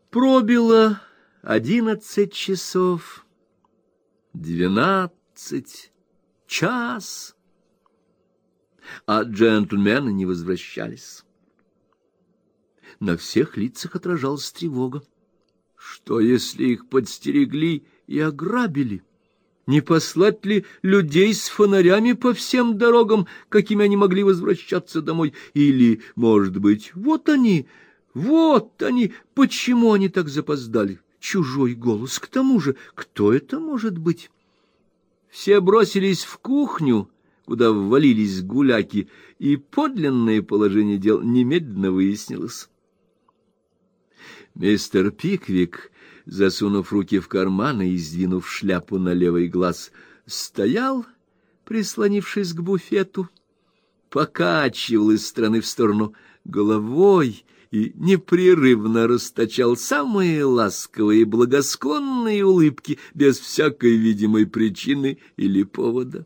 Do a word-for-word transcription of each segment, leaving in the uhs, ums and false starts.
Пробило одиннадцать часов, двенадцать, час, а джентльмены не возвращались. На всех лицах отражалась тревога. Что, если их подстерегли и ограбили? Не послать ли людей с фонарями по всем дорогам, какими они могли возвращаться домой? Или, может быть, вот они, вот они, почему они так запоздали? Чужой голос, к тому же, кто это может быть? Все бросились в кухню, куда ввалились гуляки, и подлинное положение дел немедленно выяснилось. Мистер Пиквик, засунув руки в карманы и сдвинув шляпу на левый глаз, стоял, прислонившись к буфету, покачивал из стороны в сторону головой и непрерывно расточал самые ласковые и благосклонные улыбки без всякой видимой причины или повода.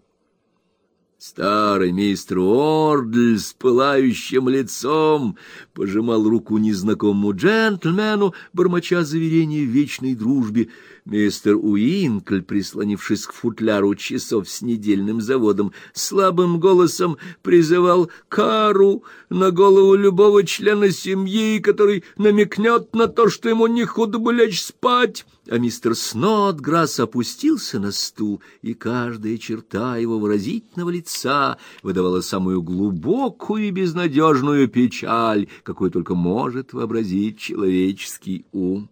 Старый мистер Уордль с пылающим лицом пожимал руку незнакомому джентльмену, бормоча заверения в вечной дружбе. Мистер Уинкль, прислонившись к футляру часов с недельным заводом, слабым голосом призывал кару на голову любого члена семьи, который намекнет на то, что ему не худо бы лечь спать. А мистер Снодграсс опустился на стул, и каждая черта его выразительного лица выдавала самую глубокую и безнадежную печаль, какую только может вообразить человеческий ум.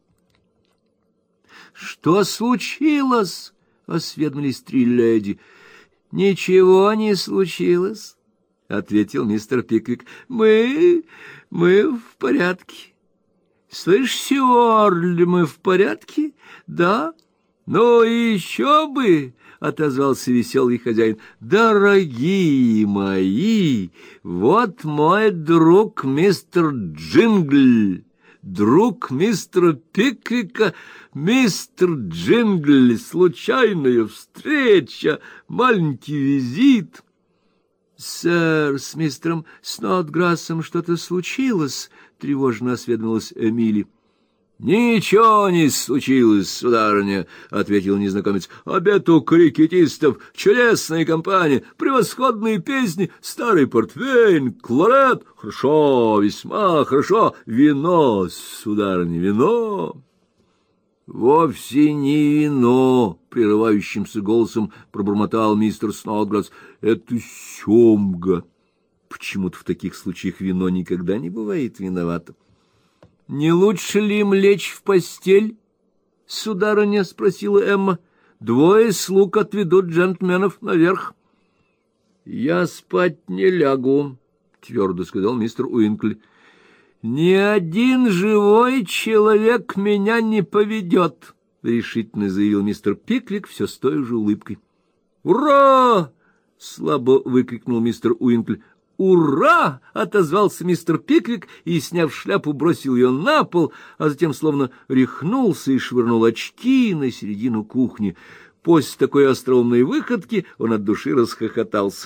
— Что случилось? — осведомились три леди. — Ничего не случилось, — ответил мистер Пиквик. — Мы... мы в порядке. — Слышь, Уордль, мы в порядке? — Да. — Ну, еще бы! — отозвался веселый хозяин. — Дорогие мои, вот мой друг мистер Джингль, друг мистера Пиквика. Мистер Джингль, случайная встреча, маленький визит. — Сэр, с мистером Снодграссом что-то случилось? — тревожно осведомилась Эмили. — Ничего не случилось, сударыня, — ответил незнакомец. — Обед у крикетистов, чудесная компания, превосходные песни, старый портвейн, кларет. Хорошо, весьма хорошо. Вино, сударыня, вино. — Вовсе не вино, — прерывающимся голосом пробормотал мистер Снодграсс. — Это семга. Почему-то в таких случаях вино никогда не бывает виновато. — Не лучше ли им лечь в постель, сударыня? — спросила Эмма. — Двое слуг отведут джентльменов наверх. — Я спать не лягу, — твердо сказал мистер Уинкль. — Ни один живой человек меня не поведет, — решительно заявил мистер Пиквик все с той же улыбкой. — Ура! — слабо выкрикнул мистер Уинкль. «Ура!» — отозвался мистер Пиквик и, сняв шляпу, бросил ее на пол, а затем словно рехнулся и швырнул очки на середину кухни. После такой остроумной выходки он от души расхохотался.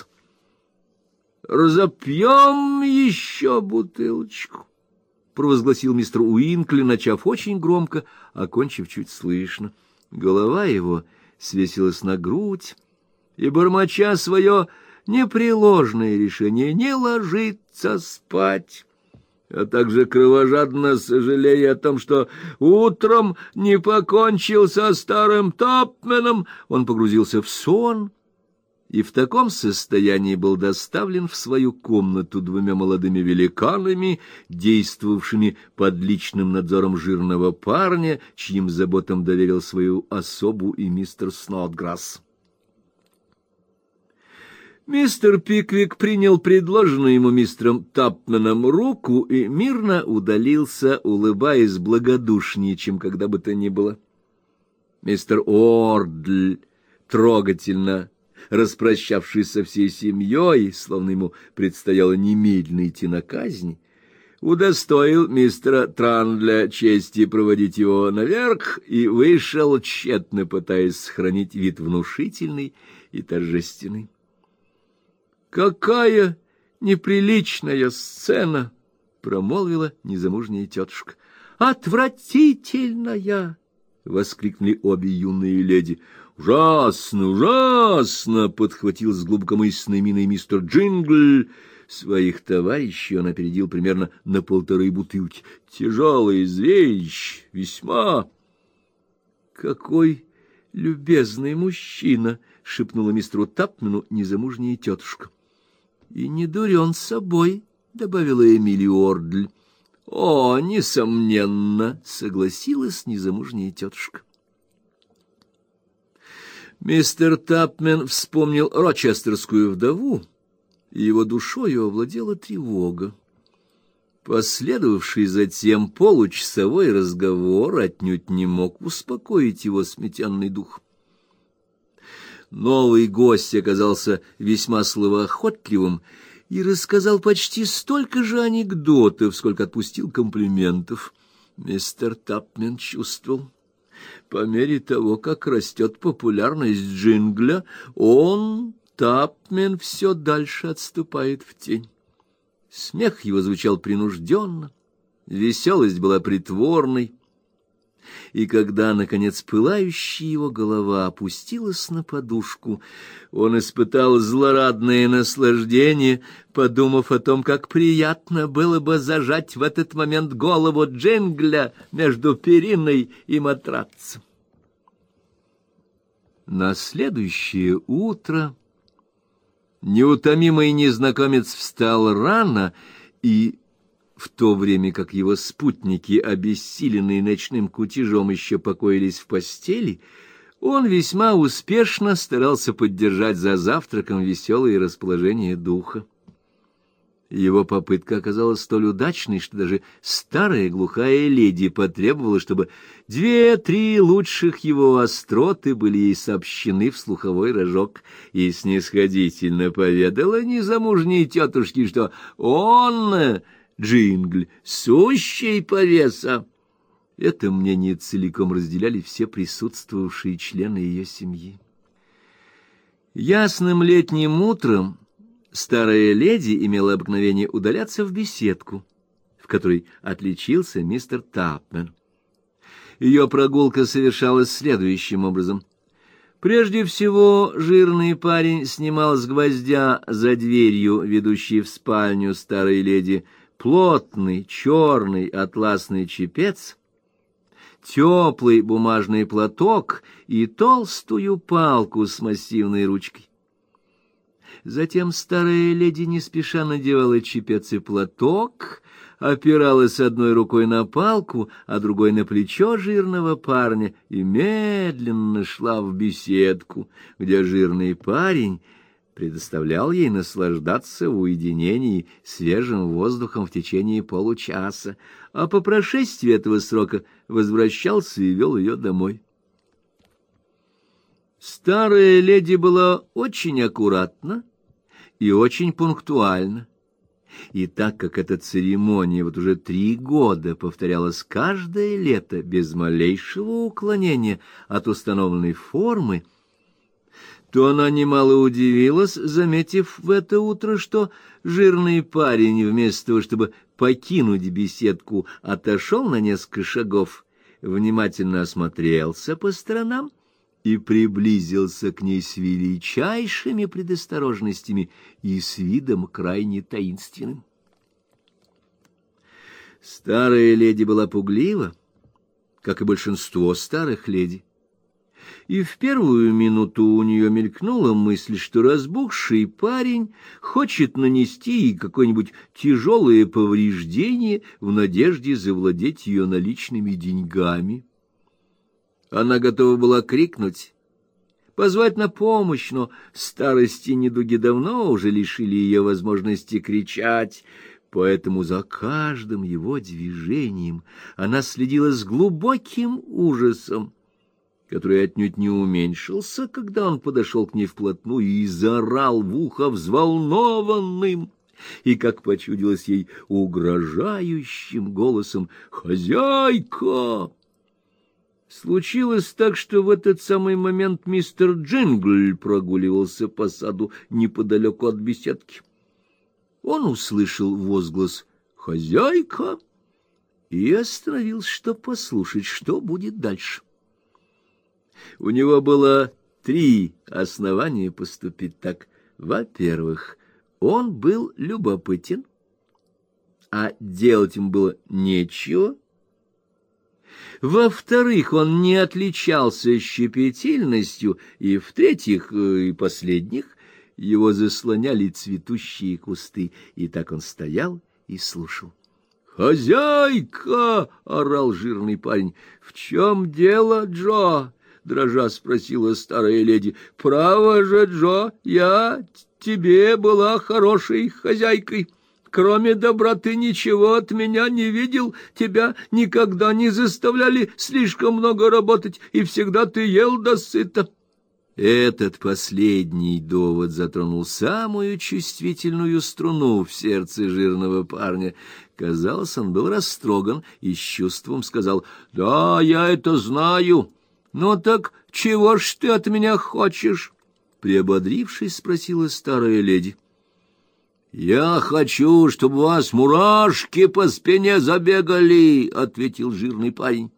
«Разопьем еще бутылочку», — провозгласил мистер Уинкли, начав очень громко, окончив чуть слышно. Голова его свесилась на грудь, и, бормоча свое непреложное решение не ложиться спать, а также кровожадно сожалея о том, что утром не покончил со старым Топменом, он погрузился в сон и в таком состоянии был доставлен в свою комнату двумя молодыми великанами, действовавшими под личным надзором жирного парня, чьим заботам доверил свою особу и мистер Снодграсс. Мистер Пиквик принял предложенную ему мистером Тапменом руку и мирно удалился, улыбаясь благодушнее, чем когда бы то ни было. Мистер Уордль, трогательно распрощавшись со всей семьей, словно ему предстояло немедленно идти на казнь, удостоил мистера Трандля чести проводить его наверх и вышел, тщетно пытаясь сохранить вид внушительный и торжественный. «Какая неприличная сцена!» — промолвила незамужняя тетушка. отвратительная!» — воскликнули обе юные леди. «Ужасно, ужасно!» — подхватил с глубокомысленной миной мистер Джингл. Своих товарищей он опередил примерно на полторы бутылки. «Тяжелое зрелище, весьма!» «Какой любезный мужчина!» — шепнула мистеру Тапмену незамужняя тетушка. «И не дурен собой», — добавила Эмили Уордль. «О, несомненно», — согласилась незамужняя тетушка. Мистер Тапмен вспомнил рочестерскую вдову, и его душою овладела тревога. Последовавший затем получасовой разговор отнюдь не мог успокоить его сметенный дух. Новый гость оказался весьма словоохотливым и рассказал почти столько же анекдотов, сколько отпустил комплиментов. Мистер Тапмен чувствовал, по мере того, как растет популярность Джингля, он, Тапмен, все дальше отступает в тень. Смех его звучал принужденно, веселость была притворной, и когда, наконец, пылающая его голова опустилась на подушку, он испытал злорадное наслаждение, подумав о том, как приятно было бы зажать в этот момент голову Джингля между периной и матрацем. На следующее утро неутомимый незнакомец встал рано и, в то время как его спутники, обессиленные ночным кутежом, еще покоились в постели, он весьма успешно старался поддержать за завтраком веселое расположение духа. Его попытка оказалась столь удачной, что даже старая глухая леди потребовала, чтобы две-три лучших его остроты были ей сообщены в слуховой рожок, и снисходительно поведала незамужней тетушке, что он, Джингль, сущий повеса. Это мнение целиком разделяли все присутствовавшие члены ее семьи. Ясным летним утром старая леди имела обыкновение удаляться в беседку, в которой отличился мистер Тапмен. Ее прогулка совершалась следующим образом. Прежде всего, жирный парень снимал с гвоздя за дверью, ведущей в спальню старой леди, плотный черный атласный чепец, теплый бумажный платок и толстую палку с массивной ручкой. Затем старая леди не спеша надевала чепец и платок, опиралась одной рукой на палку, а другой на плечо жирного парня и медленно шла в беседку, где жирный парень предоставлял ей наслаждаться в уединении свежим воздухом в течение получаса, а по прошествии этого срока возвращался и вел ее домой. Старая леди была очень аккуратна и очень пунктуальна. И так как эта церемония вот уже три года повторялась каждое лето без малейшего уклонения от установленной формы, то она немало удивилась, заметив в это утро, что жирный парень, вместо того, чтобы покинуть беседку, отошел на несколько шагов, внимательно осмотрелся по сторонам и приблизился к ней с величайшими предосторожностями и с видом крайне таинственным. Старая леди была пуглива, как и большинство старых леди, и в первую минуту у нее мелькнула мысль, что разбухший парень хочет нанести ей какое-нибудь тяжелое повреждение в надежде завладеть ее наличными деньгами. Она готова была крикнуть, позвать на помощь, но старость и недуги давно уже лишили ее возможности кричать, поэтому за каждым его движением она следила с глубоким ужасом, который отнюдь не уменьшился, когда он подошел к ней вплотную и заорал в ухо взволнованным и, как почудилось ей, угрожающим голосом: «Хозяйка!» Случилось так, что в этот самый момент мистер Джингл прогуливался по саду неподалеку от беседки. Он услышал возглас «Хозяйка!» и остановился, чтобы послушать, что будет дальше. У него было три основания поступить так. Во-первых, он был любопытен, а делать им было нечего. Во-вторых, он не отличался щепетильностью, и в-третьих, и последних, его заслоняли цветущие кусты, и так он стоял и слушал. «Хозяйка!» — орал жирный парень. «В чем дело, Джо?» — дрожа спросила старая леди. «Право же, Джо, я тебе была хорошей хозяйкой. Кроме доброты ничего от меня не видел. Тебя никогда не заставляли слишком много работать, и всегда ты ел досыта». Этот последний довод затронул самую чувствительную струну в сердце жирного парня. Казалось, он был растроган и с чувством сказал: «Да, я это знаю. Ну так чего ж ты от меня хочешь?» Приободрившись, спросила старая леди. «Я хочу, чтобы у вас мурашки по спине забегали», — ответил жирный парень.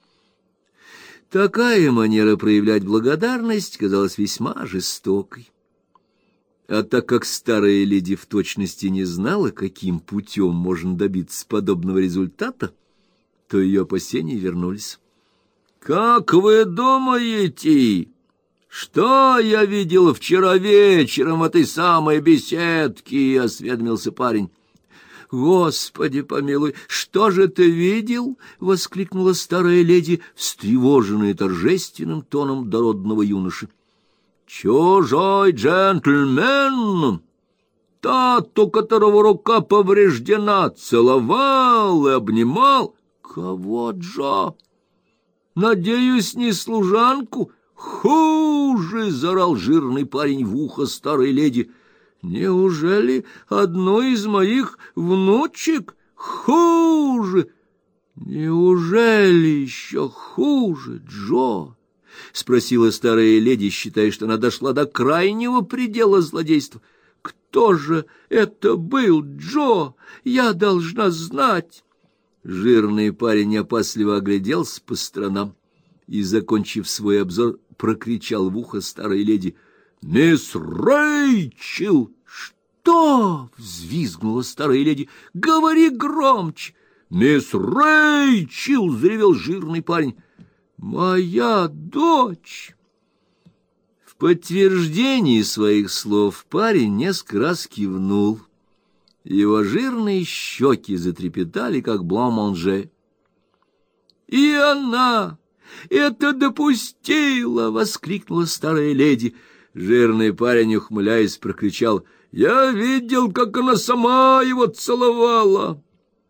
Такая манера проявлять благодарность казалась весьма жестокой. А так как старая леди в точности не знала, каким путем можно добиться подобного результата, то ее опасения вернулись. «Как вы думаете, что я видел вчера вечером в этой самой беседке?» — осведомился парень. «Господи помилуй, что же ты видел?» — воскликнула старая леди, встревоженная торжественным тоном дородного юноши. «Чужой джентльмен, тот, у которого рука повреждена, целовал и обнимал. Кого, Джо? Надеюсь, не служанку?» «Хуже!» — заорал жирный парень в ухо старой леди. «Неужели одну из моих внучек? Хуже! Неужели еще хуже, Джо?» — спросила старая леди, считая, что она дошла до крайнего предела злодейства. «Кто же это был, Джо? Я должна знать!» Жирный парень опасливо огляделся по сторонам и, закончив свой обзор, прокричал в ухо старой леди: «Мисс Рэйчел!» «Что?» — взвизгнула старая леди. «Говори громче!» «Мисс Рэйчел!» — заревел жирный парень. «Моя дочь!» В подтверждении своих слов парень несколько раз кивнул. Его жирные щеки затрепетали, как блан-манже. «И она это допустила!» — воскликнула старая леди. Жирный парень, ухмыляясь, прокричал: «Я видел, как она сама его целовала!»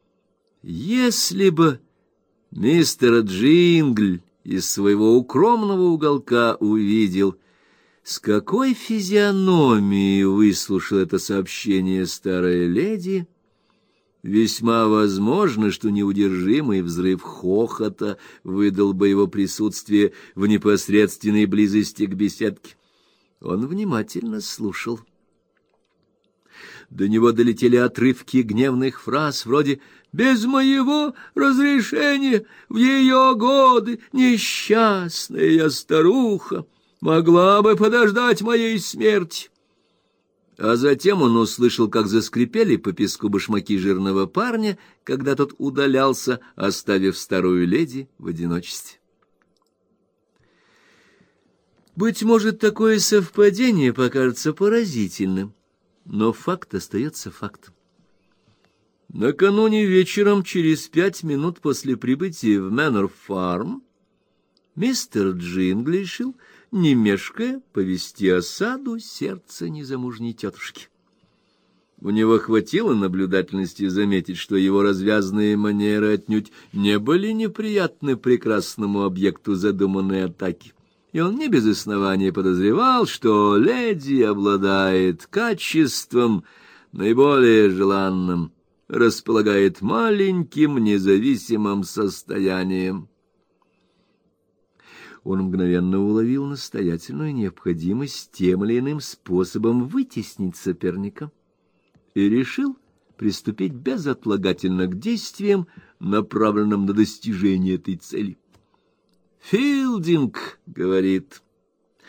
Если бы мистер Джингль из своего укромного уголка увидел, с какой физиономией выслушал это сообщение старая леди, весьма возможно, что неудержимый взрыв хохота выдал бы его присутствие в непосредственной близости к беседке. Он внимательно слушал. До него долетели отрывки гневных фраз вроде «Без моего разрешения в ее годы несчастная я старуха могла бы подождать моей смерти». А затем он услышал, как заскрипели по песку башмаки жирного парня, когда тот удалялся, оставив старую леди в одиночестве. Быть может, такое совпадение покажется поразительным, но факт остается фактом. Накануне вечером, через пять минут после прибытия в Мэннер-фарм, мистер Джингл решил, не мешкая, повести осаду сердца незамужней тетушки. У него хватило наблюдательности заметить, что его развязные манеры отнюдь не были неприятны прекрасному объекту задуманной атаки, и он не без основания подозревал, что леди обладает качеством наиболее желанным, располагает маленьким независимым состоянием. Он мгновенно уловил настоятельную необходимость тем или иным способом вытеснить соперника и решил приступить безотлагательно к действиям, направленным на достижение этой цели. Филдинг говорит: